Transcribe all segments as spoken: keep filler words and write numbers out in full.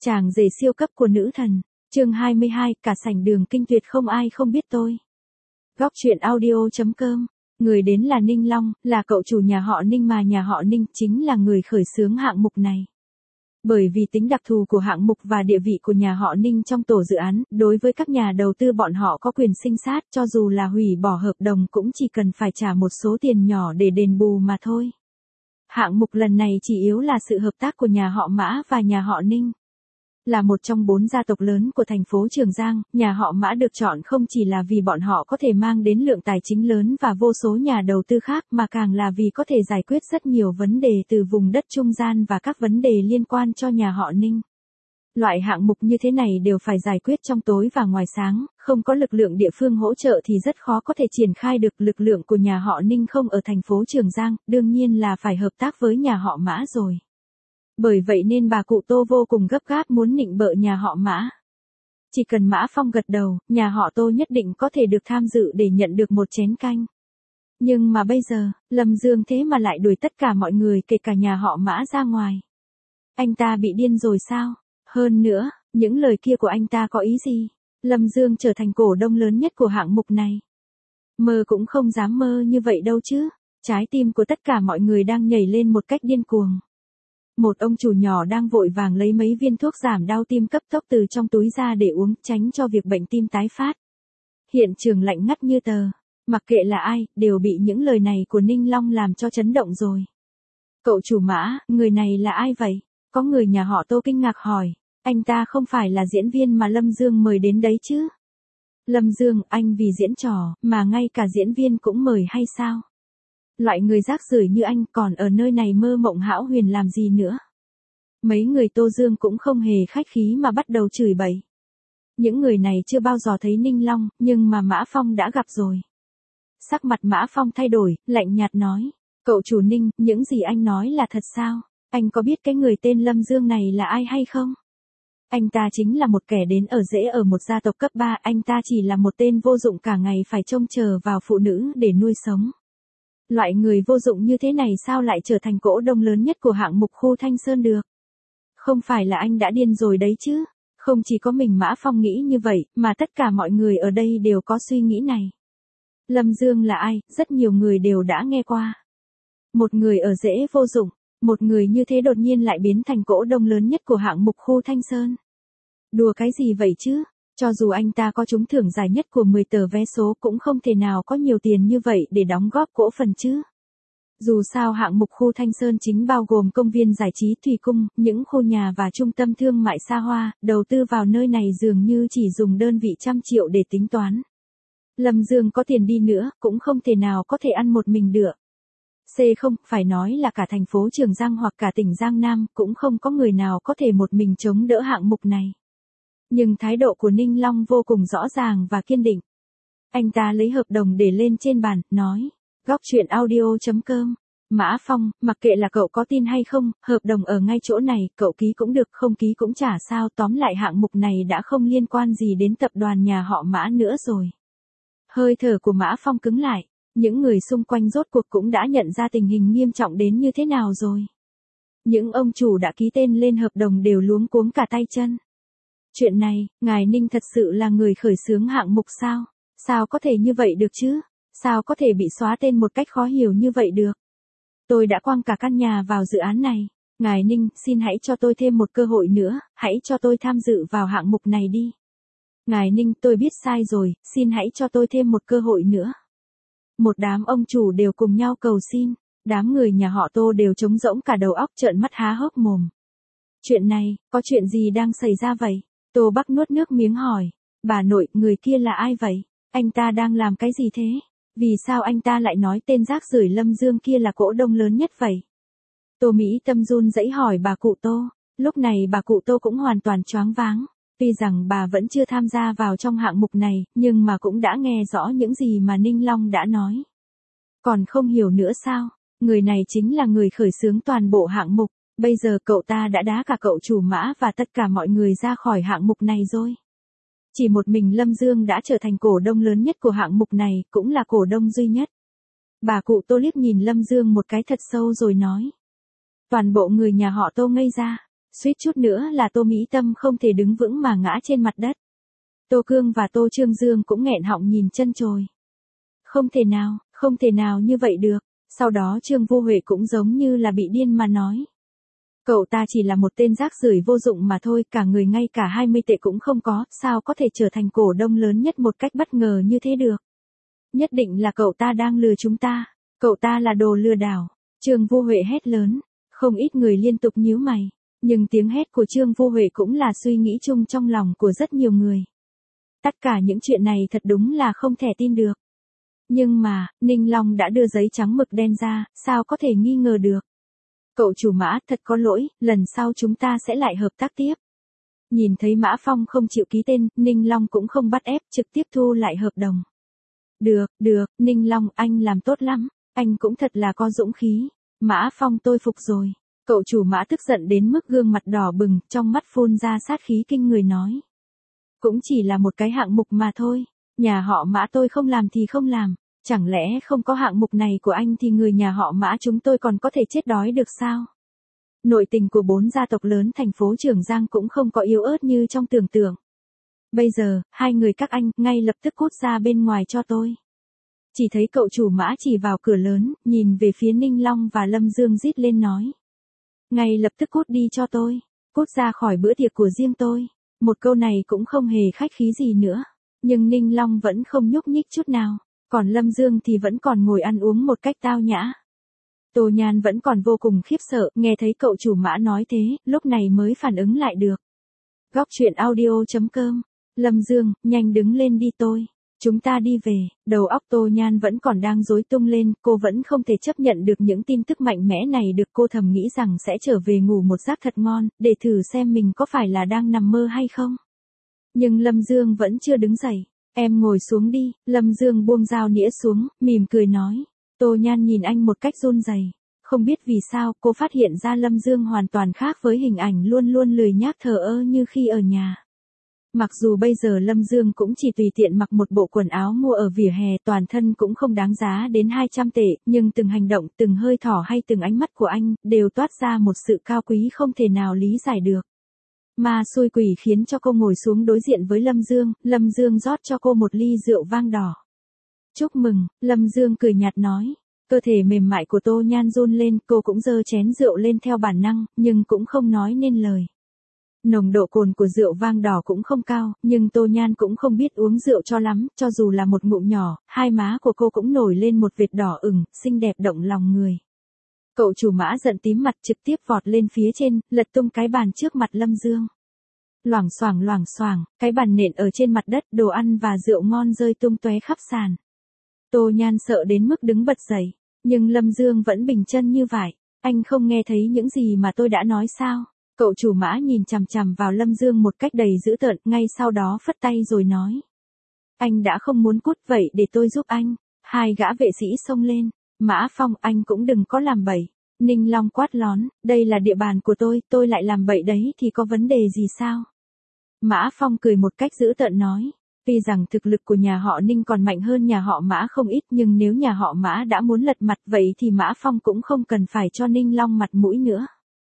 Chàng rể siêu cấp của nữ thần, chương hai mươi hai, cả sảnh đường kinh tuyệt không ai không biết tôi. Góc truyện audio.com, người đến là Ninh Long, là cậu chủ nhà họ Ninh mà nhà họ Ninh chính là người khởi xướng hạng mục này. Bởi vì tính đặc thù của hạng mục và địa vị của nhà họ Ninh trong tổ dự án, đối với các nhà đầu tư bọn họ có quyền sinh sát, cho dù là hủy bỏ hợp đồng cũng chỉ cần phải trả một số tiền nhỏ để đền bù mà thôi. Hạng mục lần này chỉ yếu là sự hợp tác của nhà họ Mã và nhà họ Ninh. Là một trong bốn gia tộc lớn của thành phố Trường Giang, nhà họ Mã được chọn không chỉ là vì bọn họ có thể mang đến lượng tài chính lớn và vô số nhà đầu tư khác mà càng là vì có thể giải quyết rất nhiều vấn đề từ vùng đất trung gian và các vấn đề liên quan cho nhà họ Ninh. Loại hạng mục như thế này đều phải giải quyết trong tối và ngoài sáng, không có lực lượng địa phương hỗ trợ thì rất khó có thể triển khai được. Lực lượng của nhà họ Ninh không ở thành phố Trường Giang, đương nhiên là phải hợp tác với nhà họ Mã rồi. Bởi vậy nên bà cụ Tô vô cùng gấp gáp muốn nịnh bợ nhà họ Mã. Chỉ cần Mã Phong gật đầu, nhà họ Tô nhất định có thể được tham dự để nhận được một chén canh. Nhưng mà bây giờ, Lâm Dương thế mà lại đuổi tất cả mọi người kể cả nhà họ Mã ra ngoài. Anh ta bị điên rồi sao? Hơn nữa, những lời kia của anh ta có ý gì? Lâm Dương trở thành cổ đông lớn nhất của hạng mục này. Mơ cũng không dám mơ như vậy đâu chứ. Trái tim của tất cả mọi người đang nhảy lên một cách điên cuồng. Một ông chủ nhỏ đang vội vàng lấy mấy viên thuốc giảm đau tim cấp tốc từ trong túi ra để uống, tránh cho việc bệnh tim tái phát. Hiện trường lạnh ngắt như tờ. Mặc kệ là ai, đều bị những lời này của Ninh Long làm cho chấn động rồi. Cậu chủ Mã, người này là ai vậy? Có người nhà họ Tô kinh ngạc hỏi. Anh ta không phải là diễn viên mà Lâm Dương mời đến đấy chứ? Lâm Dương, anh vì diễn trò, mà ngay cả diễn viên cũng mời hay sao? Loại người rác rưởi như anh còn ở nơi này mơ mộng hão huyền làm gì nữa? Mấy người Tô Dương cũng không hề khách khí mà bắt đầu chửi bậy. Những người này chưa bao giờ thấy Ninh Long, nhưng mà Mã Phong đã gặp rồi. Sắc mặt Mã Phong thay đổi, lạnh nhạt nói. Cậu chủ Ninh, những gì anh nói là thật sao? Anh có biết cái người tên Lâm Dương này là ai hay không? Anh ta chính là một kẻ đến ở rễ ở một gia tộc cấp ba, anh ta chỉ là một tên vô dụng cả ngày phải trông chờ vào phụ nữ để nuôi sống. Loại người vô dụng như thế này sao lại trở thành cổ đông lớn nhất của hạng mục khu Thanh Sơn được? Không phải là anh đã điên rồi đấy chứ? Không chỉ có mình Mã Phong nghĩ như vậy, mà tất cả mọi người ở đây đều có suy nghĩ này. Lâm Dương là ai? Rất nhiều người đều đã nghe qua. Một người ở rễ vô dụng, một người như thế đột nhiên lại biến thành cổ đông lớn nhất của hạng mục khu Thanh Sơn. Đùa cái gì vậy chứ? Cho dù anh ta có trúng thưởng giải nhất của mười tờ vé số cũng không thể nào có nhiều tiền như vậy để đóng góp cổ phần chứ. Dù sao hạng mục khu Thanh Sơn chính bao gồm công viên giải trí Thủy Cung, những khu nhà và trung tâm thương mại xa hoa, đầu tư vào nơi này dường như chỉ dùng đơn vị trăm triệu để tính toán. Lâm Dương có tiền đi nữa, cũng không thể nào có thể ăn một mình được. C không, phải nói là cả thành phố Trường Giang hoặc cả tỉnh Giang Nam, cũng không có người nào có thể một mình chống đỡ hạng mục này. Nhưng thái độ của Ninh Long vô cùng rõ ràng và kiên định. Anh ta lấy hợp đồng để lên trên bàn, nói. Góc truyện audio.com. Mã Phong, mặc kệ là cậu có tin hay không, hợp đồng ở ngay chỗ này, cậu ký cũng được, không ký cũng chả sao, tóm lại hạng mục này đã không liên quan gì đến tập đoàn nhà họ Mã nữa rồi. Hơi thở của Mã Phong cứng lại, những người xung quanh rốt cuộc cũng đã nhận ra tình hình nghiêm trọng đến như thế nào rồi. Những ông chủ đã ký tên lên hợp đồng đều luống cuống cả tay chân. Chuyện này, ngài Ninh thật sự là người khởi xướng hạng mục sao? Sao có thể như vậy được chứ? Sao có thể bị xóa tên một cách khó hiểu như vậy được? Tôi đã quăng cả căn nhà vào dự án này. Ngài Ninh, xin hãy cho tôi thêm một cơ hội nữa, hãy cho tôi tham dự vào hạng mục này đi. Ngài Ninh, tôi biết sai rồi, xin hãy cho tôi thêm một cơ hội nữa. Một đám ông chủ đều cùng nhau cầu xin, đám người nhà họ Tô đều trống rỗng cả đầu óc trợn mắt há hốc mồm. Chuyện này, có chuyện gì đang xảy ra vậy? Tô Bắc nuốt nước miếng hỏi, bà nội, người kia là ai vậy? Anh ta đang làm cái gì thế? Vì sao anh ta lại nói tên rác rưởi Lâm Dương kia là cổ đông lớn nhất vậy? Tô Mỹ Tâm run rẩy hỏi bà cụ Tô, lúc này bà cụ Tô cũng hoàn toàn choáng váng. Tuy rằng bà vẫn chưa tham gia vào trong hạng mục này, nhưng mà cũng đã nghe rõ những gì mà Ninh Long đã nói. Còn không hiểu nữa sao? Người này chính là người khởi xướng toàn bộ hạng mục, bây giờ cậu ta đã đá cả cậu chủ Mã và tất cả mọi người ra khỏi hạng mục này rồi. Chỉ một mình Lâm Dương đã trở thành cổ đông lớn nhất của hạng mục này, cũng là cổ đông duy nhất. Bà cụ Tô liếc nhìn Lâm Dương một cái thật sâu rồi nói. Toàn bộ người nhà họ Tô ngây ra. Suýt chút nữa là Tô Mỹ Tâm không thể đứng vững mà ngã trên mặt đất. Tô Cương và Tô Trương Dương cũng nghẹn họng nhìn chân chồi. Không thể nào, không thể nào như vậy được. Sau đó Trương Vô Huệ cũng giống như là bị điên mà nói. Cậu ta chỉ là một tên rác rưởi vô dụng mà thôi, cả người ngay cả hai mươi tệ cũng không có, sao có thể trở thành cổ đông lớn nhất một cách bất ngờ như thế được. Nhất định là cậu ta đang lừa chúng ta, cậu ta là đồ lừa đảo. Trương Vô Huệ hét lớn, không ít người liên tục nhíu mày, nhưng tiếng hét của Trương Vô Huệ cũng là suy nghĩ chung trong lòng của rất nhiều người. Tất cả những chuyện này thật đúng là không thể tin được. Nhưng mà, Ninh Long đã đưa giấy trắng mực đen ra, sao có thể nghi ngờ được. Cậu chủ Mã, thật có lỗi, lần sau chúng ta sẽ lại hợp tác tiếp. Nhìn thấy Mã Phong không chịu ký tên, Ninh Long cũng không bắt ép, trực tiếp thu lại hợp đồng. Được, được, Ninh Long, anh làm tốt lắm, anh cũng thật là có dũng khí. Mã Phong, tôi phục rồi. Cậu chủ Mã tức giận đến mức gương mặt đỏ bừng, trong mắt phun ra sát khí kinh người nói. Cũng chỉ là một cái hạng mục mà thôi, nhà họ Mã tôi không làm thì không làm, chẳng lẽ không có hạng mục này của anh thì người nhà họ Mã chúng tôi còn có thể chết đói được sao? Nội tình của bốn gia tộc lớn thành phố Trường Giang cũng không có yếu ớt như trong tưởng tượng. Bây giờ, hai người các anh, ngay lập tức cút ra bên ngoài cho tôi. Chỉ thấy cậu chủ Mã chỉ vào cửa lớn, nhìn về phía Ninh Long và Lâm Dương rít lên nói. Ngay lập tức cút đi cho tôi, cút ra khỏi bữa tiệc của riêng tôi. Một câu này cũng không hề khách khí gì nữa, nhưng Ninh Long vẫn không nhúc nhích chút nào, còn Lâm Dương thì vẫn còn ngồi ăn uống một cách tao nhã. Tô Nhan vẫn còn vô cùng khiếp sợ, nghe thấy cậu chủ Mã nói thế, lúc này mới phản ứng lại được. Góc truyện audio chấm com, Lâm Dương, nhanh đứng lên đi tôi. Chúng ta đi về, đầu óc Tô Nhan vẫn còn đang rối tung lên, cô vẫn không thể chấp nhận được những tin tức mạnh mẽ này được, cô thầm nghĩ rằng sẽ trở về ngủ một giấc thật ngon, để thử xem mình có phải là đang nằm mơ hay không. Nhưng Lâm Dương vẫn chưa đứng dậy, em ngồi xuống đi, Lâm Dương buông dao nĩa xuống, mỉm cười nói. Tô Nhan nhìn anh một cách run rẩy, không biết vì sao cô phát hiện ra Lâm Dương hoàn toàn khác với hình ảnh luôn luôn lười nhác thờ ơ như khi ở nhà. Mặc dù bây giờ Lâm Dương cũng chỉ tùy tiện mặc một bộ quần áo mua ở vỉa hè, toàn thân cũng không đáng giá đến hai trăm tệ, nhưng từng hành động, từng hơi thở hay từng ánh mắt của anh, đều toát ra một sự cao quý không thể nào lý giải được. Ma xui quỷ khiến cho cô ngồi xuống đối diện với Lâm Dương, Lâm Dương rót cho cô một ly rượu vang đỏ. Chúc mừng, Lâm Dương cười nhạt nói. Cơ thể mềm mại của Tô Nhan run lên, cô cũng giơ chén rượu lên theo bản năng, nhưng cũng không nói nên lời. Nồng độ cồn của rượu vang đỏ cũng không cao, nhưng Tô Nhan cũng không biết uống rượu cho lắm, cho dù là một ngụm nhỏ, hai má của cô cũng nổi lên một vệt đỏ ửng, xinh đẹp động lòng người. Cậu chủ Mã giận tím mặt trực tiếp vọt lên phía trên, lật tung cái bàn trước mặt Lâm Dương. Loảng xoảng loảng xoảng, cái bàn nện ở trên mặt đất, đồ ăn và rượu ngon rơi tung tóe khắp sàn. Tô Nhan sợ đến mức đứng bật dậy, nhưng Lâm Dương vẫn bình chân như vải. Anh không nghe thấy những gì mà tôi đã nói sao? Cậu chủ Mã nhìn chằm chằm vào Lâm Dương một cách đầy dữ tợn, ngay sau đó phất tay rồi nói. Anh đã không muốn cút vậy để tôi giúp anh. Hai gã vệ sĩ xông lên. Mã Phong, anh cũng đừng có làm bậy. Ninh Long quát lón, đây là địa bàn của tôi, tôi lại làm bậy đấy thì có vấn đề gì sao? Mã Phong cười một cách dữ tợn nói. Tuy rằng thực lực của nhà họ Ninh còn mạnh hơn nhà họ Mã không ít, nhưng nếu nhà họ Mã đã muốn lật mặt vậy thì Mã Phong cũng không cần phải cho Ninh Long mặt mũi nữa.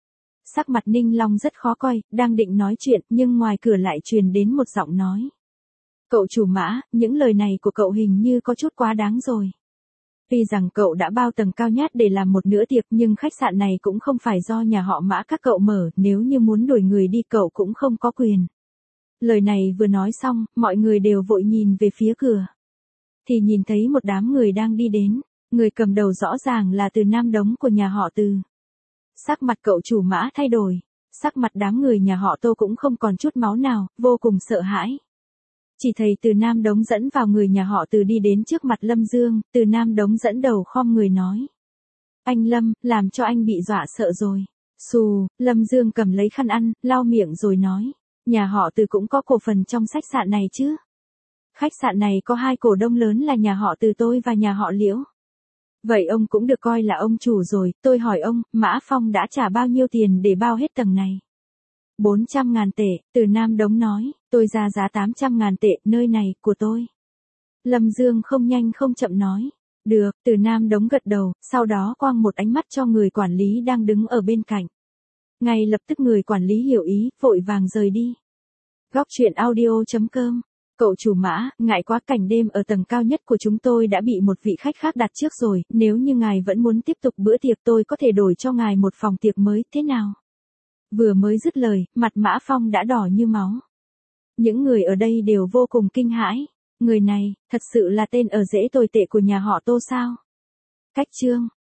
Sắc mặt Ninh Long rất khó coi, đang định nói chuyện, nhưng ngoài cửa lại truyền đến một giọng nói. Cậu chủ Mã, những lời này của cậu hình như có chút quá đáng rồi. Tuy rằng cậu đã bao tầng cao nhát để làm một bữa tiệc, nhưng khách sạn này cũng không phải do nhà họ Mã các cậu mở, nếu như muốn đuổi người đi cậu cũng không có quyền. Lời này vừa nói xong, mọi người đều vội nhìn về phía cửa. Thì nhìn thấy một đám người đang đi đến, người cầm đầu rõ ràng là Từ Nam Đống của nhà họ Từ. Sắc mặt cậu chủ Mã thay đổi, sắc mặt đám người nhà họ Tô cũng không còn chút máu nào, vô cùng sợ hãi. Chỉ thấy Từ Nam Đống dẫn vào người nhà họ Từ đi đến trước mặt Lâm Dương, Từ Nam Đống dẫn đầu khom người nói. Anh Lâm, làm cho anh bị dọa sợ rồi. Xù, Lâm Dương cầm lấy khăn ăn, lau miệng rồi nói. Nhà họ Từ cũng có cổ phần trong khách sạn này chứ. Khách sạn này có hai cổ đông lớn là nhà họ Từ tôi và nhà họ Liễu. Vậy ông cũng được coi là ông chủ rồi, tôi hỏi ông, Mã Phong đã trả bao nhiêu tiền để bao hết tầng này? bốn trăm ngàn tệ, Từ Nam Đống nói, tôi ra giá tám trăm ngàn tệ, nơi này, của tôi. Lâm Dương không nhanh không chậm nói, được, Từ Nam Đống gật đầu, sau đó quăng một ánh mắt cho người quản lý đang đứng ở bên cạnh. Ngay lập tức người quản lý hiểu ý, vội vàng rời đi. Góc chuyện audio.com. Cậu chủ Mã, ngại quá, cảnh đêm ở tầng cao nhất của chúng tôi đã bị một vị khách khác đặt trước rồi, nếu như ngài vẫn muốn tiếp tục bữa tiệc tôi có thể đổi cho ngài một phòng tiệc mới, thế nào? Vừa mới dứt lời, mặt Mã Phong đã đỏ như máu. Những người ở đây đều vô cùng kinh hãi. Người này, thật sự là tên ở rễ tồi tệ của nhà họ Tô sao? Cách chương.